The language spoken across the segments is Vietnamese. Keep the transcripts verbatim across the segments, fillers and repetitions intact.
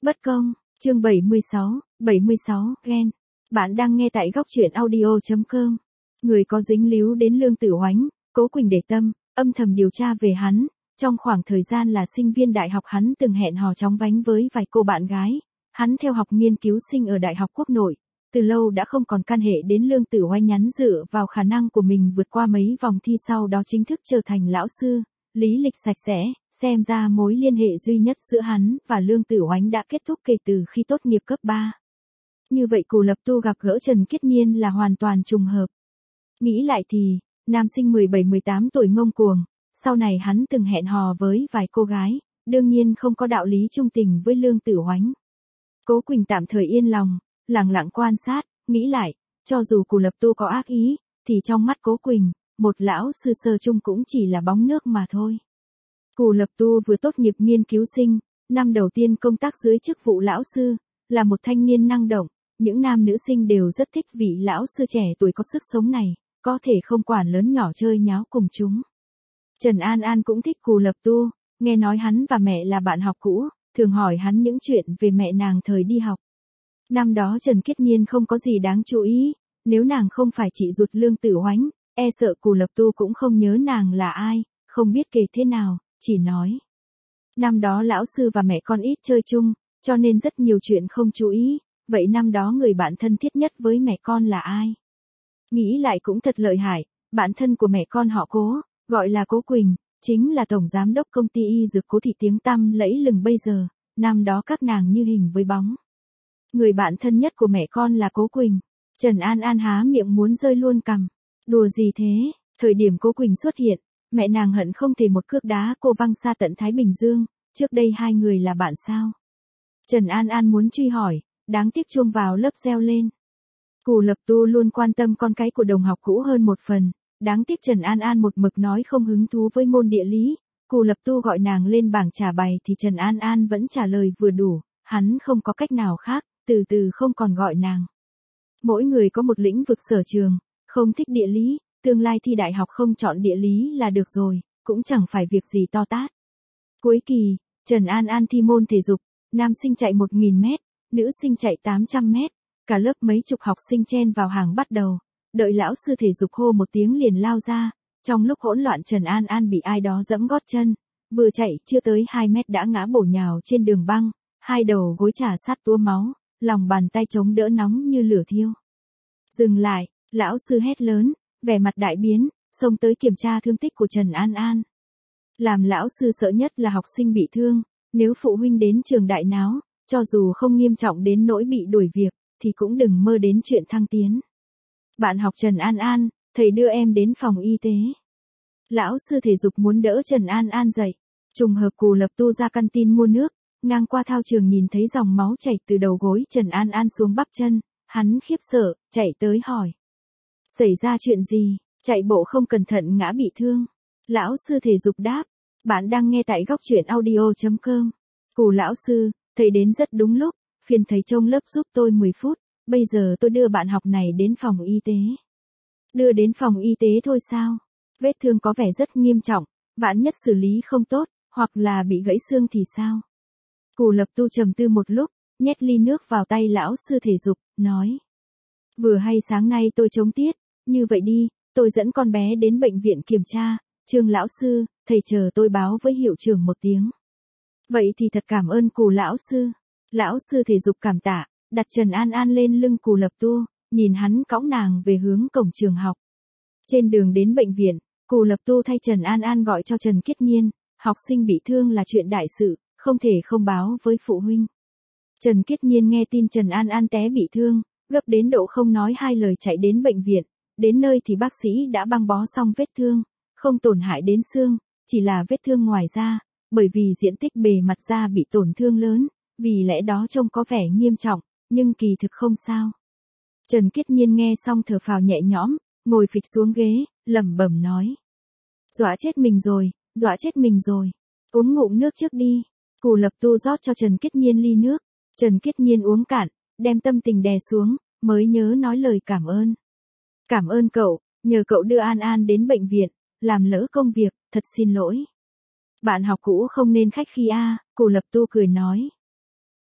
Bất công, chương bảy mươi sáu, bảy mươi sáu, ghen. Bạn đang nghe tại góc truyện audio chấm com. Người có dính líu đến Lương Tử Oánh, Cố Quỳnh để tâm, âm thầm điều tra về hắn. Trong khoảng thời gian là sinh viên đại học hắn từng hẹn hò chóng vánh với vài cô bạn gái. Hắn theo học nghiên cứu sinh ở Đại học Quốc nội, từ lâu đã không còn can hệ đến Lương Tử Oánh, nhắn dựa vào khả năng của mình vượt qua mấy vòng thi sau đó chính thức trở thành lão sư. Lý lịch sạch sẽ, xem ra mối liên hệ duy nhất giữa hắn và Lương Tử Oánh đã kết thúc kể từ khi tốt nghiệp cấp ba. Như vậy Cù Lập Tu gặp gỡ Trần Kiết Nhiên là hoàn toàn trùng hợp. Nghĩ lại thì, nam sinh mười bảy mười tám tuổi ngông cuồng, sau này hắn từng hẹn hò với vài cô gái, đương nhiên không có đạo lý trung tình với Lương Tử Oánh. Cố Quỳnh tạm thời yên lòng, lặng lặng quan sát, nghĩ lại, cho dù Cù Lập Tu có ác ý, thì trong mắt Cố Quỳnh, một lão sư sơ chung cũng chỉ là bóng nước mà thôi. Cù Lập Tu vừa tốt nghiệp nghiên cứu sinh, năm đầu tiên công tác dưới chức vụ lão sư, là một thanh niên năng động, những nam nữ sinh đều rất thích vị lão sư trẻ tuổi có sức sống này, có thể không quản lớn nhỏ chơi nháo cùng chúng. Trần An An cũng thích Cù Lập Tu, nghe nói hắn và mẹ là bạn học cũ, thường hỏi hắn những chuyện về mẹ nàng thời đi học. Năm đó Trần Kiết Nhiên không có gì đáng chú ý, nếu nàng không phải chị ruột Lương Tử Oánh, e sợ Cù Lập Tu cũng không nhớ nàng là ai, không biết kể thế nào, chỉ nói. Năm đó lão sư và mẹ con ít chơi chung, cho nên rất nhiều chuyện không chú ý, vậy năm đó người bạn thân thiết nhất với mẹ con là ai? Nghĩ lại cũng thật lợi hại, bạn thân của mẹ con họ Cố, gọi là Cố Quỳnh, chính là tổng giám đốc công ty y dược Cố thị tiếng tăm lẫy lừng bây giờ, năm đó các nàng như hình với bóng. Người bạn thân nhất của mẹ con là Cố Quỳnh, Trần An An há miệng muốn rơi luôn cằm. Đùa gì thế, thời điểm Cố Quỳnh xuất hiện, mẹ nàng hận không thể một cước đá cô văng xa tận Thái Bình Dương, trước đây hai người là bạn sao? Trần An An muốn truy hỏi, đáng tiếc chuông vào lớp reo lên. Cù Lập Tu luôn quan tâm con cái của đồng học cũ hơn một phần, đáng tiếc Trần An An một mực nói không hứng thú với môn địa lý, Cù Lập Tu gọi nàng lên bảng trả bài thì Trần An An vẫn trả lời vừa đủ, hắn không có cách nào khác, từ từ không còn gọi nàng. Mỗi người có một lĩnh vực sở trường. Không thích địa lý, tương lai thi đại học không chọn địa lý là được rồi, cũng chẳng phải việc gì to tát. Cuối kỳ, Trần An An thi môn thể dục, nam sinh chạy một nghìn mét, nữ sinh chạy tám trăm mét, cả lớp mấy chục học sinh chen vào hàng bắt đầu, đợi lão sư thể dục hô một tiếng liền lao ra, trong lúc hỗn loạn Trần An An bị ai đó giẫm gót chân, vừa chạy chưa tới hai mét đã ngã bổ nhào trên đường băng, hai đầu gối trà sát túa máu, lòng bàn tay chống đỡ nóng như lửa thiêu. Dừng lại. Lão sư hét lớn, vẻ mặt đại biến, xông tới kiểm tra thương tích của Trần An An. Làm lão sư sợ nhất là học sinh bị thương, nếu phụ huynh đến trường đại náo, cho dù không nghiêm trọng đến nỗi bị đuổi việc, thì cũng đừng mơ đến chuyện thăng tiến. Bạn học Trần An An, thầy đưa em đến phòng y tế. Lão sư thể dục muốn đỡ Trần An An dậy, trùng hợp Cù Lập Tu ra căn tin mua nước, ngang qua thao trường nhìn thấy dòng máu chảy từ đầu gối Trần An An xuống bắp chân, hắn khiếp sợ, chạy tới hỏi. Xảy ra chuyện gì, chạy bộ không cẩn thận ngã bị thương. Lão sư thể dục đáp, bạn đang nghe tại góc truyện audio chấm com. Cù lão sư, thầy đến rất đúng lúc, phiền thầy trông lớp giúp tôi mười phút, bây giờ tôi đưa bạn học này đến phòng y tế. Đưa đến phòng y tế thôi sao? Vết thương có vẻ rất nghiêm trọng, vạn nhất xử lý không tốt, hoặc là bị gãy xương thì sao? Cù Lập Tu trầm tư một lúc, nhét ly nước vào tay lão sư thể dục, nói. Vừa hay sáng nay tôi trống tiết. Như vậy đi, tôi dẫn con bé đến bệnh viện kiểm tra, Trương lão sư, thầy chờ tôi báo với hiệu trưởng một tiếng. Vậy thì thật cảm ơn Cù lão sư. Lão sư thể dục cảm tạ, đặt Trần An An lên lưng Cù Lập Tu, nhìn hắn cõng nàng về hướng cổng trường học. Trên đường đến bệnh viện, Cù Lập Tu thay Trần An An gọi cho Trần Kiết Nhiên, học sinh bị thương là chuyện đại sự, không thể không báo với phụ huynh. Trần Kiết Nhiên nghe tin Trần An An té bị thương, gấp đến độ không nói hai lời chạy đến bệnh viện. Đến nơi thì bác sĩ đã băng bó xong vết thương, không tổn hại đến xương, chỉ là vết thương ngoài da, bởi vì diện tích bề mặt da bị tổn thương lớn, vì lẽ đó trông có vẻ nghiêm trọng, nhưng kỳ thực không sao. Trần Kiết Nhiên nghe xong thở phào nhẹ nhõm, ngồi phịch xuống ghế, lẩm bẩm nói. Dọa chết mình rồi, dọa chết mình rồi, uống ngụm nước trước đi. Cù Lập Tu rót cho Trần Kiết Nhiên ly nước, Trần Kiết Nhiên uống cạn, đem tâm tình đè xuống, mới nhớ nói lời cảm ơn. Cảm ơn cậu, nhờ cậu đưa An An đến bệnh viện, làm lỡ công việc, thật xin lỗi. Bạn học cũ không nên khách khí a, Cù Lập Tu cười nói.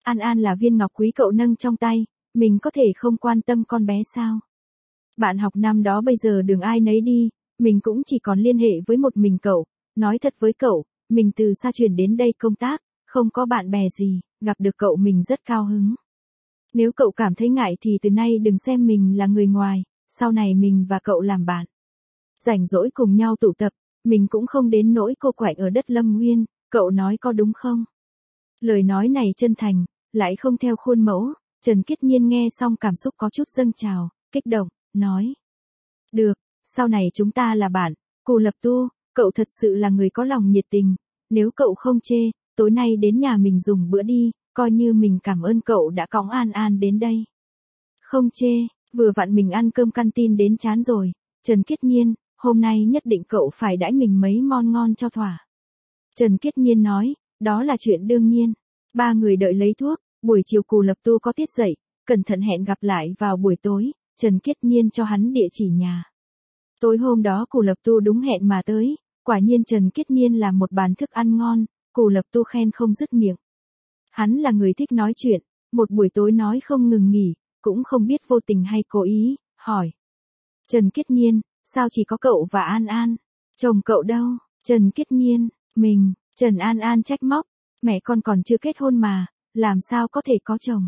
An An là viên ngọc quý cậu nâng trong tay, mình có thể không quan tâm con bé sao? Bạn học năm đó bây giờ đường ai nấy đi, mình cũng chỉ còn liên hệ với một mình cậu. Nói thật với cậu, mình từ xa chuyển đến đây công tác, không có bạn bè gì, gặp được cậu mình rất cao hứng. Nếu cậu cảm thấy ngại thì từ nay đừng xem mình là người ngoài, sau này mình và cậu làm bạn. Rảnh rỗi cùng nhau tụ tập, mình cũng không đến nỗi cô quạnh ở đất Lâm Nguyên, cậu nói có đúng không? Lời nói này chân thành, lại không theo khuôn mẫu, Trần Kiết Nhiên nghe xong cảm xúc có chút dâng trào, kích động, nói. Được, sau này chúng ta là bạn, Cù Lập Tu, cậu thật sự là người có lòng nhiệt tình, nếu cậu không chê, tối nay đến nhà mình dùng bữa đi, coi như mình cảm ơn cậu đã cõng An An đến đây. Không chê, vừa vặn mình ăn cơm canteen đến chán rồi, Trần Kiết Nhiên, hôm nay nhất định cậu phải đãi mình mấy món ngon cho thỏa. Trần Kiết Nhiên nói, đó là chuyện đương nhiên. Ba người đợi lấy thuốc, buổi chiều Cù Lập Tu có tiết dậy, cẩn thận hẹn gặp lại vào buổi tối, Trần Kiết Nhiên cho hắn địa chỉ nhà. Tối hôm đó Cù Lập Tu đúng hẹn mà tới, quả nhiên Trần Kiết Nhiên làm một bàn thức ăn ngon, Cù Lập Tu khen không dứt miệng. Hắn là người thích nói chuyện, một buổi tối nói không ngừng nghỉ, cũng không biết vô tình hay cố ý, hỏi. Trần Kiết Nhiên, sao chỉ có cậu và An An? Chồng cậu đâu? Trần Kiết Nhiên, mình, Trần An An trách móc, mẹ con còn chưa kết hôn mà, làm sao có thể có chồng?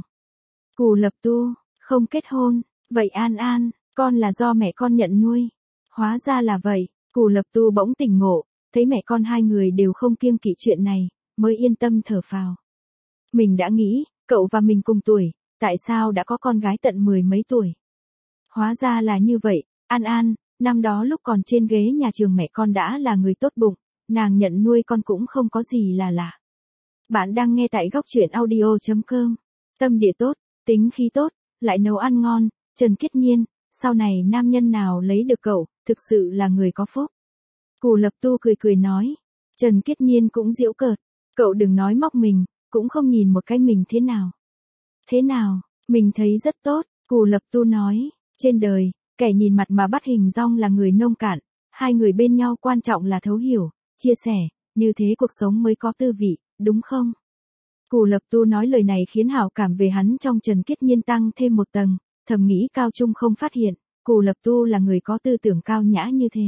Cù Lập Tu, không kết hôn, vậy An An, con là do mẹ con nhận nuôi. Hóa ra là vậy, Cù Lập Tu bỗng tỉnh ngộ, thấy mẹ con hai người đều không kiêng kỵ chuyện này, mới yên tâm thở phào. Mình đã nghĩ, cậu và mình cùng tuổi, tại sao đã có con gái tận mười mấy tuổi? Hóa ra là như vậy, An An, năm đó lúc còn trên ghế nhà trường mẹ con đã là người tốt bụng, nàng nhận nuôi con cũng không có gì là lạ. Bạn đang nghe tại góc truyện audio.com. Tâm địa tốt, tính khí tốt, lại nấu ăn ngon, Trần Kiết Nhiên, sau này nam nhân nào lấy được cậu, thực sự là người có phúc. Cù Lập Tu cười cười nói. Trần Kiết Nhiên cũng giễu cợt, cậu đừng nói móc mình, cũng không nhìn một cái mình thế nào. Thế nào, mình thấy rất tốt, Cù Lập Tu nói, trên đời, kẻ nhìn mặt mà bắt hình dong là người nông cạn, hai người bên nhau quan trọng là thấu hiểu, chia sẻ, như thế cuộc sống mới có tư vị, đúng không? Cù Lập Tu nói lời này khiến hảo cảm về hắn trong Trần Kiết Nhiên tăng thêm một tầng, thầm nghĩ Cao Trung không phát hiện, Cù Lập Tu là người có tư tưởng cao nhã như thế.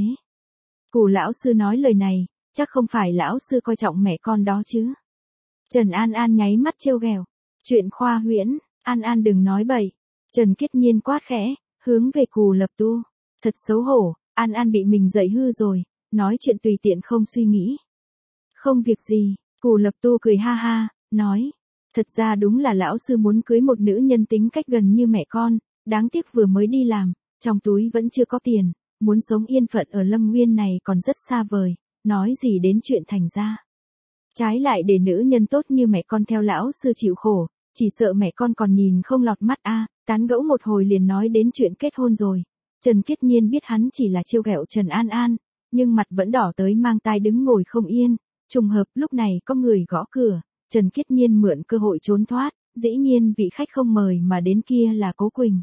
Cù lão sư nói lời này, chắc không phải lão sư coi trọng mẹ con đó chứ. Trần An An nháy mắt trêu ghẹo, chuyện khoa huyễn, An An đừng nói bậy. Trần Kiết Nhiên quát khẽ, hướng về Cù Lập Tu. Thật xấu hổ, An An bị mình dạy hư rồi, nói chuyện tùy tiện không suy nghĩ. Không việc gì, Cù Lập Tu cười ha ha, nói. Thật ra đúng là lão sư muốn cưới một nữ nhân tính cách gần như mẹ con, đáng tiếc vừa mới đi làm, trong túi vẫn chưa có tiền, muốn sống yên phận ở Lâm Nguyên này còn rất xa vời, nói gì đến chuyện thành ra. Trái lại để nữ nhân tốt như mẹ con theo lão sư chịu khổ, chỉ sợ mẹ con còn nhìn không lọt mắt a. À, tán gẫu một hồi liền nói đến chuyện kết hôn rồi. Trần Kiết Nhiên biết hắn chỉ là trêu ghẹo Trần An An, nhưng mặt vẫn đỏ tới mang tai đứng ngồi không yên. Trùng hợp lúc này có người gõ cửa, Trần Kiết Nhiên mượn cơ hội trốn thoát, dĩ nhiên vị khách không mời mà đến kia là Cố Quỳnh.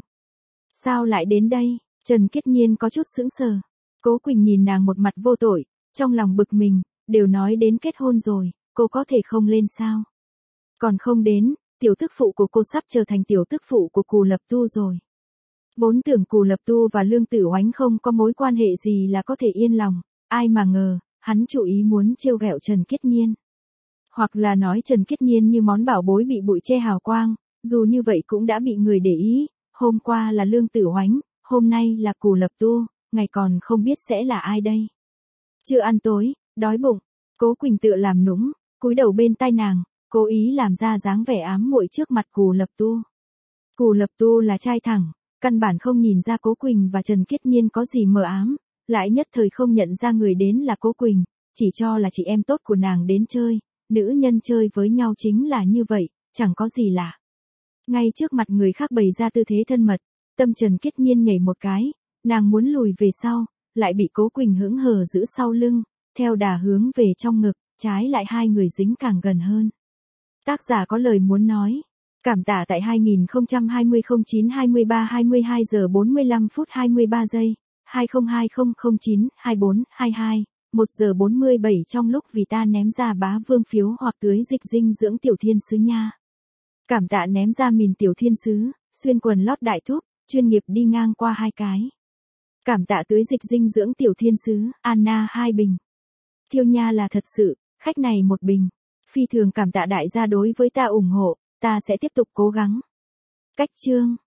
Sao lại đến đây? Trần Kiết Nhiên có chút sững sờ. Cố Quỳnh nhìn nàng một mặt vô tội, trong lòng bực mình, đều nói đến kết hôn rồi, cô có thể không lên sao? Còn không đến, tiểu tức phụ của cô sắp trở thành tiểu tức phụ của Cù Lập Tu rồi. Vốn tưởng Cù Lập Tu và Lương Tử Oánh không có mối quan hệ gì là có thể yên lòng, ai mà ngờ, hắn chủ ý muốn trêu ghẹo Trần Kiết Nhiên. Hoặc là nói Trần Kiết Nhiên như món bảo bối bị bụi che hào quang, dù như vậy cũng đã bị người để ý, hôm qua là Lương Tử Oánh, hôm nay là Cù Lập Tu, ngày còn không biết sẽ là ai đây. Chưa ăn tối, đói bụng, Cố Quỳnh tựa làm nũng, cúi đầu bên tai nàng, cố ý làm ra dáng vẻ ám muội trước mặt Cù Lập Tu. Cù Lập Tu là trai thẳng, căn bản không nhìn ra Cố Quỳnh và Trần Kiết Nhiên có gì mờ ám, lại nhất thời không nhận ra người đến là Cố Quỳnh, chỉ cho là chị em tốt của nàng đến chơi, nữ nhân chơi với nhau chính là như vậy, chẳng có gì lạ. Ngay trước mặt người khác bày ra tư thế thân mật, tâm Trần Kiết Nhiên nhảy một cái, nàng muốn lùi về sau, lại bị Cố Quỳnh hững hờ giữ sau lưng, theo đà hướng về trong ngực, trái lại hai người dính càng gần hơn. Tác giả có lời muốn nói. Cảm tạ tại hai nghìn không trăm hai mươi không chín hai mươi ba hai mươi hai giờ bốn mươi lăm phút hai mươi ba giây, hai không hai không không chín hai bốn hai hai, một giờ bốn mươi bảy trong lúc vì ta ném ra bá vương phiếu hoặc tưới dịch dinh dưỡng tiểu thiên sứ nha. Cảm tạ ném ra mìn tiểu thiên sứ, xuyên quần lót đại thúc, chuyên nghiệp đi ngang qua hai cái. Cảm tạ tưới dịch dinh dưỡng tiểu thiên sứ, Anna hai bình. Thiêu nha là thật sự, khách này một bình. Phi thường cảm tạ đại gia đối với ta ủng hộ, ta sẽ tiếp tục cố gắng. Cách chương